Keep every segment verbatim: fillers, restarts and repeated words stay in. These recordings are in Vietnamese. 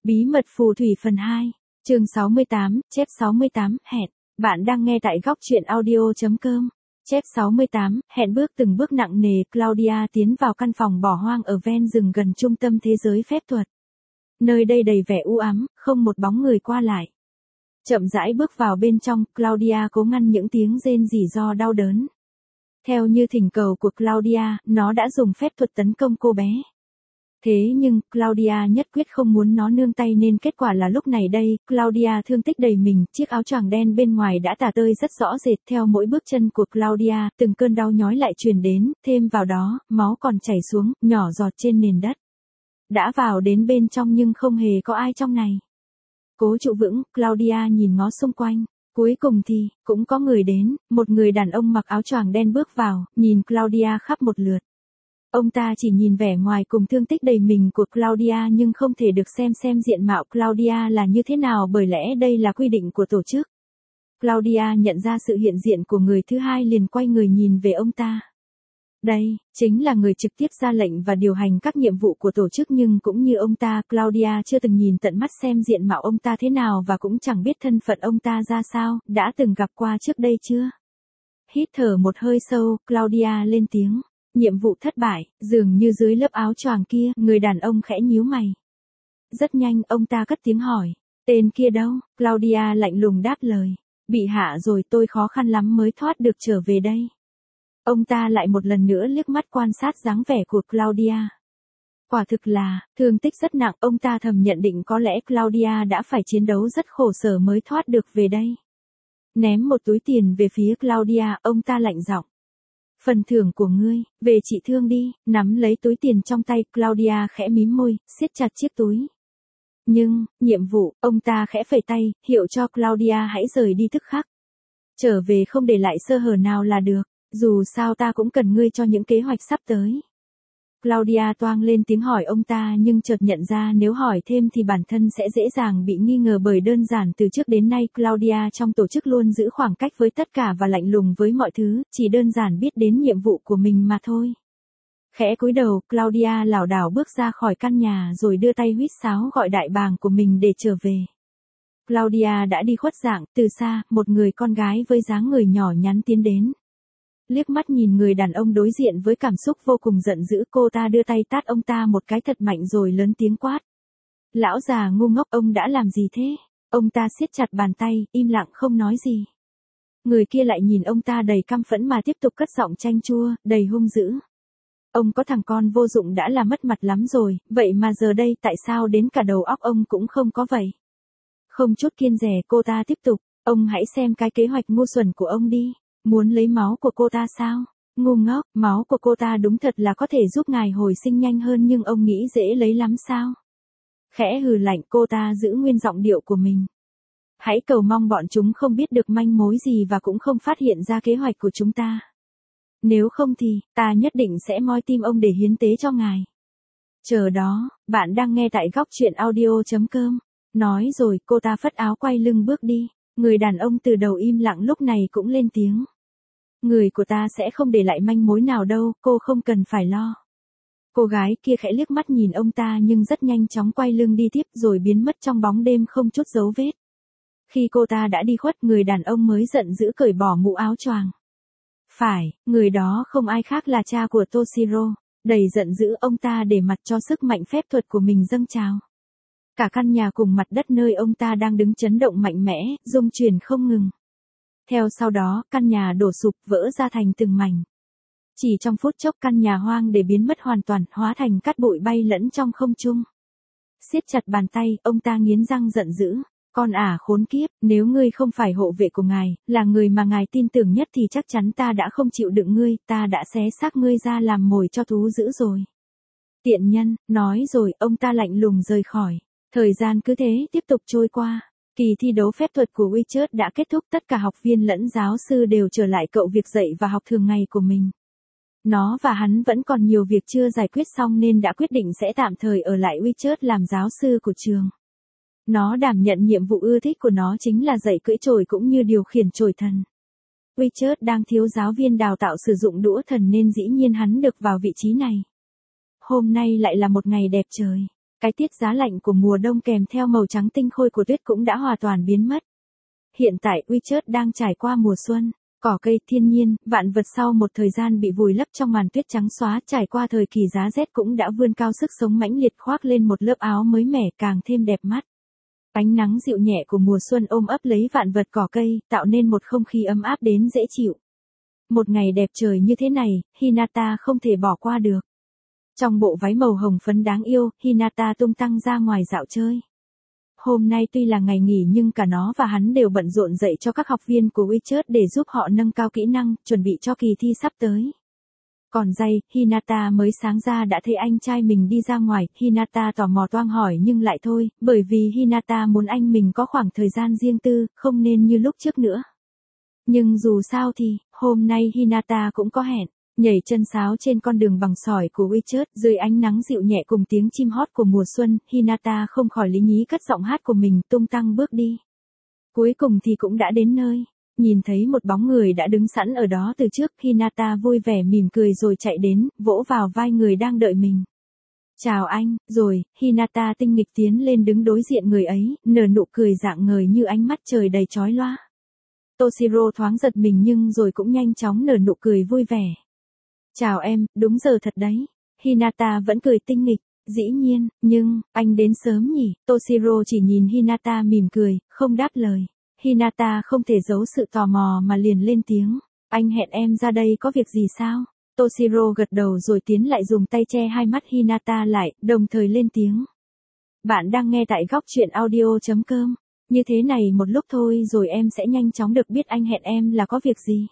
Bí mật phù thủy phần hai, chương sáu mươi tám, chép sáu mươi tám, hẹn. Bạn đang nghe tại góc truyện audio.com. Chép sáu mươi tám, hẹn bước từng bước nặng nề, Claudia tiến vào căn phòng bỏ hoang ở ven rừng gần trung tâm thế giới phép thuật. Nơi đây đầy vẻ u ám, không một bóng người qua lại. Chậm rãi bước vào bên trong, Claudia cố ngăn những tiếng rên rỉ do đau đớn. Theo như thỉnh cầu của Claudia, nó đã dùng phép thuật tấn công cô bé. Thế nhưng, Claudia nhất quyết không muốn nó nương tay nên kết quả là lúc này đây, Claudia thương tích đầy mình, chiếc áo choàng đen bên ngoài đã tả tơi rất rõ rệt theo mỗi bước chân của Claudia, từng cơn đau nhói lại truyền đến, thêm vào đó, máu còn chảy xuống, nhỏ giọt trên nền đất. Đã vào đến bên trong nhưng không hề có ai trong này. Cố trụ vững, Claudia nhìn ngó xung quanh. Cuối cùng thì, cũng có người đến, một người đàn ông mặc áo choàng đen bước vào, nhìn Claudia khắp một lượt. Ông ta chỉ nhìn vẻ ngoài cùng thương tích đầy mình của Claudia nhưng không thể được xem xem diện mạo Claudia là như thế nào bởi lẽ đây là quy định của tổ chức. Claudia nhận ra sự hiện diện của người thứ hai liền quay người nhìn về ông ta. Đây, chính là người trực tiếp ra lệnh và điều hành các nhiệm vụ của tổ chức nhưng cũng như ông ta, Claudia chưa từng nhìn tận mắt xem diện mạo ông ta thế nào và cũng chẳng biết thân phận ông ta ra sao, đã từng gặp qua trước đây chưa? Hít thở một hơi sâu, Claudia lên tiếng. Nhiệm vụ thất bại, dường như dưới lớp áo choàng kia, người đàn ông khẽ nhíu mày. Rất nhanh, ông ta cất tiếng hỏi. Tên kia đâu? Claudia lạnh lùng đáp lời. Bị hạ rồi, tôi khó khăn lắm mới thoát được trở về đây. Ông ta lại một lần nữa liếc mắt quan sát dáng vẻ của Claudia. Quả thực là, thương tích rất nặng, ông ta thầm nhận định có lẽ Claudia đã phải chiến đấu rất khổ sở mới thoát được về đây. Ném một túi tiền về phía Claudia, ông ta lạnh giọng. Phần thưởng của ngươi, về trị thương đi, nắm lấy túi tiền trong tay, Claudia khẽ mím môi, siết chặt chiếc túi. Nhưng, nhiệm vụ, ông ta khẽ phẩy tay, hiệu cho Claudia hãy rời đi tức khắc. Trở về không để lại sơ hở nào là được, dù sao ta cũng cần ngươi cho những kế hoạch sắp tới. Claudia toang lên tiếng hỏi ông ta nhưng chợt nhận ra nếu hỏi thêm thì bản thân sẽ dễ dàng bị nghi ngờ bởi đơn giản từ trước đến nay Claudia trong tổ chức luôn giữ khoảng cách với tất cả và lạnh lùng với mọi thứ, chỉ đơn giản biết đến nhiệm vụ của mình mà thôi. Khẽ cúi đầu, Claudia lảo đảo bước ra khỏi căn nhà rồi đưa tay huýt sáo gọi đại bàng của mình để trở về. Claudia đã đi khuất dạng, từ xa, một người con gái với dáng người nhỏ nhắn tiến đến. Liếc mắt nhìn người đàn ông đối diện với cảm xúc vô cùng giận dữ, cô ta đưa tay tát ông ta một cái thật mạnh rồi lớn tiếng quát. Lão già ngu ngốc, ông đã làm gì thế? Ông ta siết chặt bàn tay, im lặng không nói gì. Người kia lại nhìn ông ta đầy căm phẫn mà tiếp tục cất giọng chanh chua, đầy hung dữ. Ông có thằng con vô dụng đã là mất mặt lắm rồi, vậy mà giờ đây tại sao đến cả đầu óc ông cũng không có vậy? Không chút kiêng dè cô ta tiếp tục, ông hãy xem cái kế hoạch ngu xuẩn của ông đi. Muốn lấy máu của cô ta sao? Ngu ngốc, máu của cô ta đúng thật là có thể giúp ngài hồi sinh nhanh hơn nhưng ông nghĩ dễ lấy lắm sao? Khẽ hừ lạnh cô ta giữ nguyên giọng điệu của mình. Hãy cầu mong bọn chúng không biết được manh mối gì và cũng không phát hiện ra kế hoạch của chúng ta. Nếu không thì, ta nhất định sẽ moi tim ông để hiến tế cho ngài. Chờ đó, bạn đang nghe tại góc truyện audio.com. Nói rồi cô ta phất áo quay lưng bước đi. Người đàn ông từ đầu im lặng lúc này cũng lên tiếng. Người của ta sẽ không để lại manh mối nào đâu, cô không cần phải lo. Cô gái kia khẽ liếc mắt nhìn ông ta nhưng rất nhanh chóng quay lưng đi tiếp rồi biến mất trong bóng đêm không chút dấu vết. Khi cô ta đã đi khuất, người đàn ông mới giận dữ cởi bỏ mũ áo choàng. Phải, người đó không ai khác là cha của Toshiro. Đầy giận dữ ông ta để mặt cho sức mạnh phép thuật của mình dâng trào. Cả căn nhà cùng mặt đất nơi ông ta đang đứng chấn động mạnh mẽ, rung chuyển không ngừng. Theo sau đó, căn nhà đổ sụp vỡ ra thành từng mảnh. Chỉ trong phút chốc căn nhà hoang để biến mất hoàn toàn, hóa thành cát bụi bay lẫn trong không trung. Siết chặt bàn tay, ông ta nghiến răng giận dữ. Con ả khốn kiếp, nếu ngươi không phải hộ vệ của ngài, là người mà ngài tin tưởng nhất thì chắc chắn ta đã không chịu đựng ngươi, ta đã xé xác ngươi ra làm mồi cho thú dữ rồi. Tiện nhân, nói rồi, ông ta lạnh lùng rời khỏi. Thời gian cứ thế tiếp tục trôi qua. Kỳ thi đấu phép thuật của WeChat đã kết thúc, tất cả học viên lẫn giáo sư đều trở lại cậu việc dạy và học thường ngày của mình. Nó và hắn vẫn còn nhiều việc chưa giải quyết xong nên đã quyết định sẽ tạm thời ở lại WeChat làm giáo sư của trường. Nó đảm nhận nhiệm vụ ưa thích của nó chính là dạy cưỡi chổi cũng như điều khiển chổi thần. WeChat đang thiếu giáo viên đào tạo sử dụng đũa thần nên dĩ nhiên hắn được vào vị trí này. Hôm nay lại là một ngày đẹp trời. Cái tiết giá lạnh của mùa đông kèm theo màu trắng tinh khôi của tuyết cũng đã hoàn toàn biến mất. Hiện tại WeChat đang trải qua mùa xuân, cỏ cây, thiên nhiên, vạn vật sau một thời gian bị vùi lấp trong màn tuyết trắng xóa trải qua thời kỳ giá rét cũng đã vươn cao sức sống mãnh liệt khoác lên một lớp áo mới mẻ càng thêm đẹp mắt. Ánh nắng dịu nhẹ của mùa xuân ôm ấp lấy vạn vật cỏ cây, tạo nên một không khí ấm áp đến dễ chịu. Một ngày đẹp trời như thế này, Hinata không thể bỏ qua được. Trong bộ váy màu hồng phấn đáng yêu, Hinata tung tăng ra ngoài dạo chơi. Hôm nay tuy là ngày nghỉ nhưng cả nó và hắn đều bận rộn dạy cho các học viên của WeChat để giúp họ nâng cao kỹ năng, chuẩn bị cho kỳ thi sắp tới. Còn Jay, Hinata mới sáng ra đã thấy anh trai mình đi ra ngoài, Hinata tò mò toang hỏi nhưng lại thôi, bởi vì Hinata muốn anh mình có khoảng thời gian riêng tư, không nên như lúc trước nữa. Nhưng dù sao thì, hôm nay Hinata cũng có hẹn. Nhảy chân sáo trên con đường bằng sỏi của WeChat dưới ánh nắng dịu nhẹ cùng tiếng chim hót của mùa xuân, Hinata không khỏi lý nhí cất giọng hát của mình tung tăng bước đi. Cuối cùng thì cũng đã đến nơi. Nhìn thấy một bóng người đã đứng sẵn ở đó từ trước, Hinata vui vẻ mỉm cười rồi chạy đến, vỗ vào vai người đang đợi mình. Chào anh, rồi, Hinata tinh nghịch tiến lên đứng đối diện người ấy, nở nụ cười rạng ngời như ánh mắt trời đầy chói loa. Toshiro thoáng giật mình nhưng rồi cũng nhanh chóng nở nụ cười vui vẻ. Chào em, đúng giờ thật đấy. Hinata vẫn cười tinh nghịch. Dĩ nhiên, nhưng, anh đến sớm nhỉ? Toshiro chỉ nhìn Hinata mỉm cười, không đáp lời. Hinata không thể giấu sự tò mò mà liền lên tiếng. Anh hẹn em ra đây có việc gì sao? Toshiro gật đầu rồi tiến lại dùng tay che hai mắt Hinata lại, đồng thời lên tiếng. Bạn đang nghe tại góc truyện audio chấm com. Như thế này một lúc thôi rồi em sẽ nhanh chóng được biết anh hẹn em là có việc gì.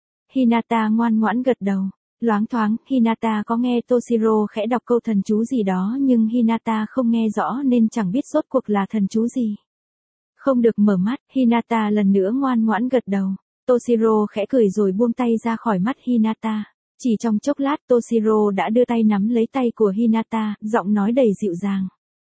Hinata ngoan ngoãn gật đầu. Loáng thoáng, Hinata có nghe Toshiro khẽ đọc câu thần chú gì đó nhưng Hinata không nghe rõ nên chẳng biết rốt cuộc là thần chú gì. Không được mở mắt, Hinata lần nữa ngoan ngoãn gật đầu. Toshiro khẽ cười rồi buông tay ra khỏi mắt Hinata. Chỉ trong chốc lát Toshiro đã đưa tay nắm lấy tay của Hinata, giọng nói đầy dịu dàng.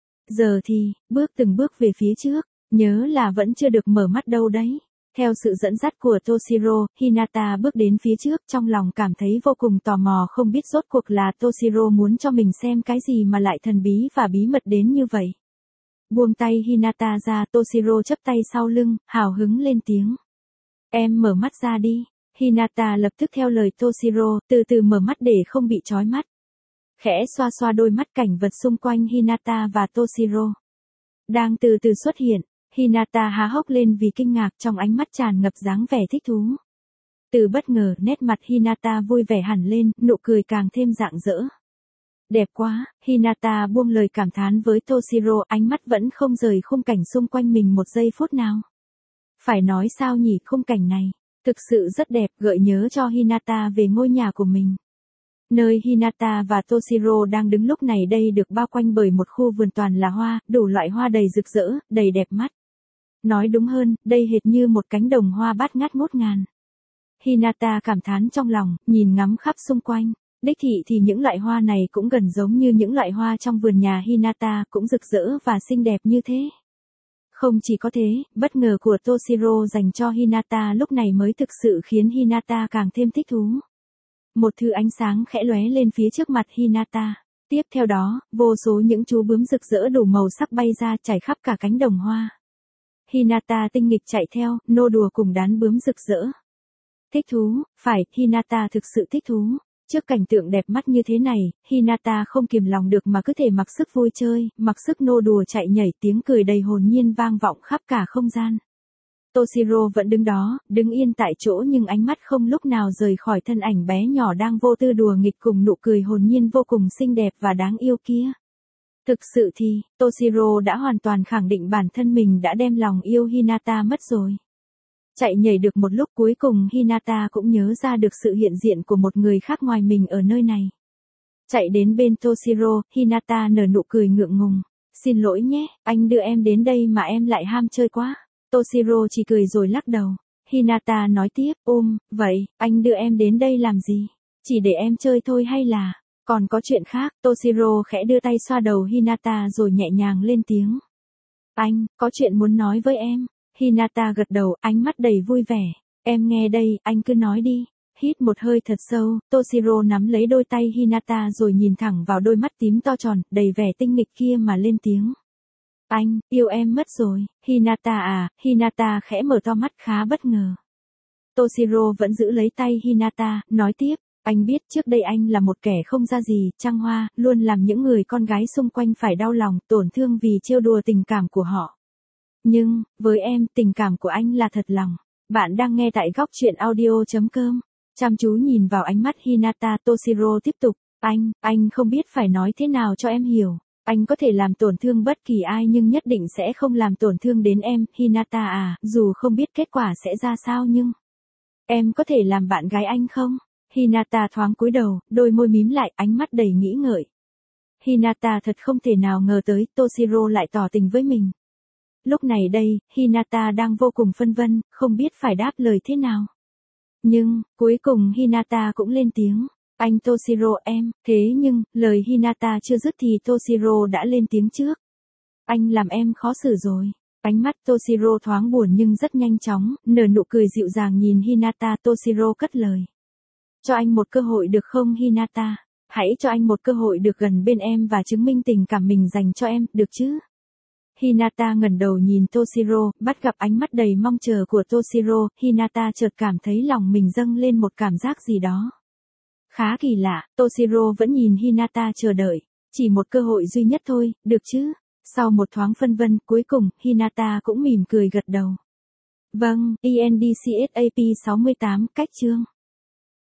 Giờ thì, bước từng bước về phía trước, nhớ là vẫn chưa được mở mắt đâu đấy. Theo sự dẫn dắt của Toshiro, Hinata bước đến phía trước trong lòng cảm thấy vô cùng tò mò không biết rốt cuộc là Toshiro muốn cho mình xem cái gì mà lại thần bí và bí mật đến như vậy. Buông tay Hinata ra, Toshiro chắp tay sau lưng, hào hứng lên tiếng. Em mở mắt ra đi. Hinata lập tức theo lời Toshiro, từ từ mở mắt để không bị chói mắt. Khẽ xoa xoa đôi mắt, cảnh vật xung quanh Hinata và Toshiro đang từ từ xuất hiện. Hinata há hốc lên vì kinh ngạc, trong ánh mắt tràn ngập dáng vẻ thích thú. Từ bất ngờ, nét mặt Hinata vui vẻ hẳn lên, nụ cười càng thêm rạng rỡ. Đẹp quá, Hinata buông lời cảm thán với Toshiro, ánh mắt vẫn không rời khung cảnh xung quanh mình một giây phút nào. Phải nói sao nhỉ, khung cảnh này thực sự rất đẹp, gợi nhớ cho Hinata về ngôi nhà của mình. Nơi Hinata và Toshiro đang đứng lúc này đây được bao quanh bởi một khu vườn toàn là hoa, đủ loại hoa đầy rực rỡ, đầy đẹp mắt. Nói đúng hơn, đây hệt như một cánh đồng hoa bát ngát ngút ngàn. Hinata cảm thán trong lòng, nhìn ngắm khắp xung quanh. Đích thị thì những loại hoa này cũng gần giống như những loại hoa trong vườn nhà Hinata, cũng rực rỡ và xinh đẹp như thế. Không chỉ có thế, bất ngờ của Toshiro dành cho Hinata lúc này mới thực sự khiến Hinata càng thêm thích thú. Một thứ ánh sáng khẽ lóe lên phía trước mặt Hinata. Tiếp theo đó, vô số những chú bướm rực rỡ đủ màu sắc bay ra trải khắp cả cánh đồng hoa. Hinata tinh nghịch chạy theo, nô đùa cùng đám bướm rực rỡ. Thích thú, phải, Hinata thực sự thích thú. Trước cảnh tượng đẹp mắt như thế này, Hinata không kiềm lòng được mà cứ thể mặc sức vui chơi, mặc sức nô đùa chạy nhảy, tiếng cười đầy hồn nhiên vang vọng khắp cả không gian. Toshiro vẫn đứng đó, đứng yên tại chỗ nhưng ánh mắt không lúc nào rời khỏi thân ảnh bé nhỏ đang vô tư đùa nghịch cùng nụ cười hồn nhiên vô cùng xinh đẹp và đáng yêu kia. Thực sự thì, Toshiro đã hoàn toàn khẳng định bản thân mình đã đem lòng yêu Hinata mất rồi. Chạy nhảy được một lúc cuối cùng Hinata cũng nhớ ra được sự hiện diện của một người khác ngoài mình ở nơi này. Chạy đến bên Toshiro, Hinata nở nụ cười ngượng ngùng. Xin lỗi nhé, anh đưa em đến đây mà em lại ham chơi quá. Toshiro chỉ cười rồi lắc đầu. Hinata nói tiếp, ôm, vậy, anh đưa em đến đây làm gì? Chỉ để em chơi thôi hay là... Còn có chuyện khác, Toshiro khẽ đưa tay xoa đầu Hinata rồi nhẹ nhàng lên tiếng. Anh, có chuyện muốn nói với em. Hinata gật đầu, ánh mắt đầy vui vẻ. Em nghe đây, anh cứ nói đi. Hít một hơi thật sâu, Toshiro nắm lấy đôi tay Hinata rồi nhìn thẳng vào đôi mắt tím to tròn, đầy vẻ tinh nghịch kia mà lên tiếng. Anh, yêu em mất rồi, Hinata à, Hinata khẽ mở to mắt khá bất ngờ. Toshiro vẫn giữ lấy tay Hinata, nói tiếp, anh biết trước đây anh là một kẻ không ra gì, trăng hoa, luôn làm những người con gái xung quanh phải đau lòng, tổn thương vì trêu đùa tình cảm của họ. Nhưng, với em, tình cảm của anh là thật lòng. Bạn đang nghe tại góc chuyện audio chấm com. Chăm chú nhìn vào ánh mắt Hinata, Toshiro tiếp tục, anh, anh không biết phải nói thế nào cho em hiểu. Anh có thể làm tổn thương bất kỳ ai nhưng nhất định sẽ không làm tổn thương đến em, Hinata à, dù không biết kết quả sẽ ra sao nhưng... Em có thể làm bạn gái anh không? Hinata thoáng cúi đầu, đôi môi mím lại, ánh mắt đầy nghĩ ngợi. Hinata thật không thể nào ngờ tới Toshiro lại tỏ tình với mình. Lúc này đây, Hinata đang vô cùng phân vân, không biết phải đáp lời thế nào. Nhưng, cuối cùng Hinata cũng lên tiếng. Anh Toshiro em, thế nhưng, lời Hinata chưa dứt thì Toshiro đã lên tiếng trước. Anh làm em khó xử rồi. Ánh mắt Toshiro thoáng buồn nhưng rất nhanh chóng, nở nụ cười dịu dàng nhìn Hinata. Toshiro cất lời. Cho anh một cơ hội được không Hinata? Hãy cho anh một cơ hội được gần bên em và chứng minh tình cảm mình dành cho em, được chứ? Hinata ngẩng đầu nhìn Toshiro, bắt gặp ánh mắt đầy mong chờ của Toshiro, Hinata chợt cảm thấy lòng mình dâng lên một cảm giác gì đó. Khá kỳ lạ, Toshiro vẫn nhìn Hinata chờ đợi. Chỉ một cơ hội duy nhất thôi, được chứ? Sau một thoáng phân vân, cuối cùng, Hinata cũng mỉm cười gật đầu. Vâng, E N D C S A P sáu mươi tám, cách chương.